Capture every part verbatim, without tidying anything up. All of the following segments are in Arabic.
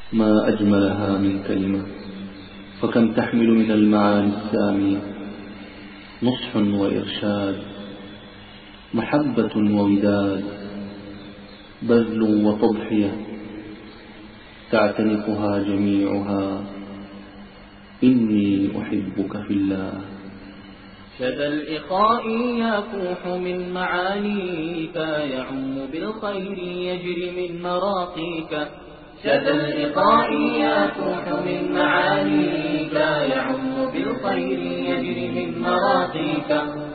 ما أجملها من كلمة، فكم تحمل من المعاني السامية. نصح وإرشاد، محبة ووداد، بذل وتضحية، تعتنقها جميعها. إني أحبك في الله. شذا الإخاء يفوح من معانيك، يعم بالخير يجري من مراقيك. شذا الإخاء يفوح من معانيك، يعم بالخير يجري من مراقيك.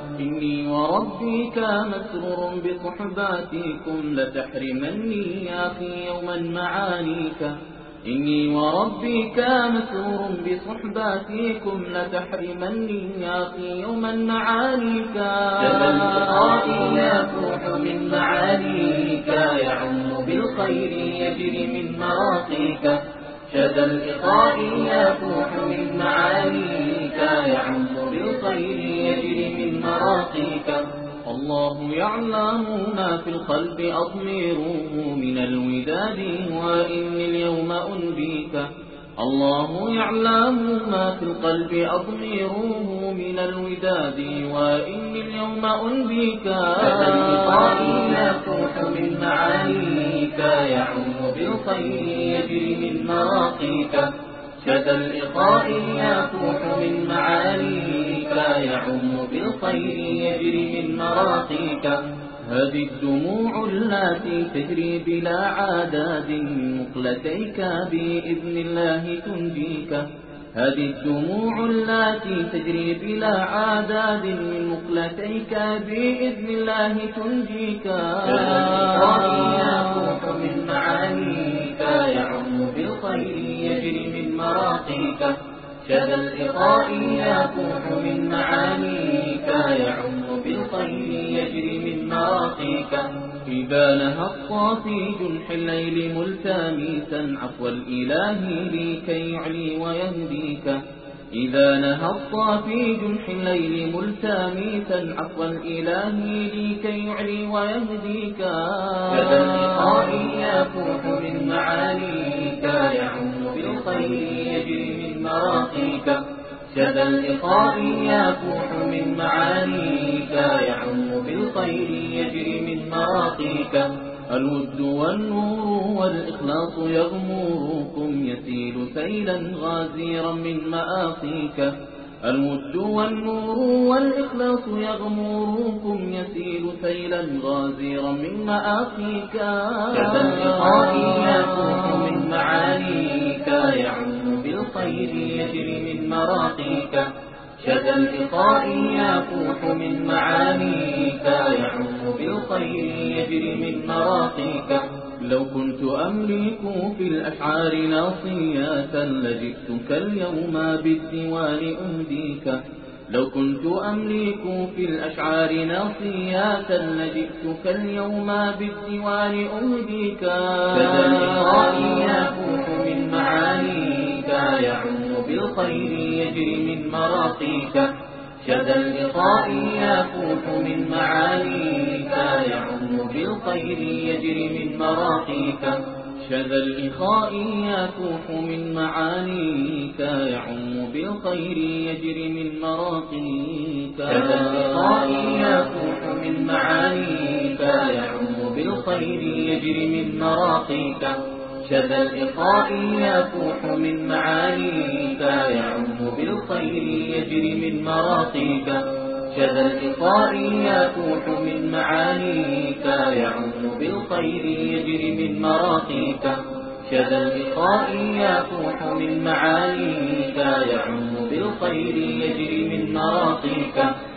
إني وربك مسرور بصحباتكم، لتحرمني يا أخي يوما معانيك. إني وربك مسرور بصحباتكم، لتحرمني يا أخي يوما معانيك. شذا الإخاء يفوح من معانيك، يعم بالخير يجري من مراقيك. شذا الإخاء يفوح من معانيك، يعم بالخير يجري من مراقيك. الله يعلم ما في القلب أضميره من الوداد، وإني اليوم أنبيك. الله يعلم ما في القلب أضميره من الوداد، وإني اليوم أنبيك. شذا الإخاء يفوح من معانيك، يعم بالخير يجري من مراقيك. شذا الإخاء يفوح من معانيك، يعم بالخير يجري من مراقيك. هذه الدموع التي تجري بلا عداد من مقلتيك، بإذن الله تنجيك. هذه الدموع التي تجري بلا عداد من مقلتيك، بإذن الله تنجيك. شذا الإخاء يفوح من معانيك، يعم بالخير يجري من مراقيك. شذا الإخاء يفوح من معانيك، يعم بالخير يجري من مراقيك. إذا نهى الصافي جنح الليل ملتمسا عفو الإله لكي يعلي ويهديك. إذا نهى الصافي جنح الليل ملتمسا عفو الإله لكي يعلي ويهديك. شذا الإخاء يفوح من معانيك، يعم بالخير يجري من مراقيك. شذا الإخاء يفوح من معانيك، يعم بالخير يجري من مراقيك. الود والنور والإخلاص يغمركم، يسيل سيلا غازيرا من مآقيك. الود والنور والإخلاص يغمركم، يسيل سيلا غازيرا من مآقيك. شذا الإخاء يفوح من معانيك، يعم بالخير يجري من مراقيك. شذا الإخاء يفوح من معانيك، يعم بالخير يجري من مراقيك. لو كنت أملك في الأشعار ناصية، لجئتك اليوم بالديوان أهديك. لو كنت أملك في الأشعار ناصية، لجئتك اليوم بالديوان أهديك. شذا الإخاء يفوح من معانيك، يعم بالخير يجري من مراقيك. شذا الإخاء يفوح من معانيك، يعم بالخير يجري من مراقيك. شذا الإخاء يفوح من معانيك، يعم بالخير يجري من مراقيك. شذا الإخاء يفوح من معانيك، يعم بالخير يجري من مراقيك. شذا الإخاء يفوح من معانيك، يعم بالخير يجري من مراقيك. شذا الإخاء يفوح من معانيك، يعم بالخير يجري من مراقيك. شذا الإخاء يفوح من معانيك، يعم بالخير يجري من مراقيك.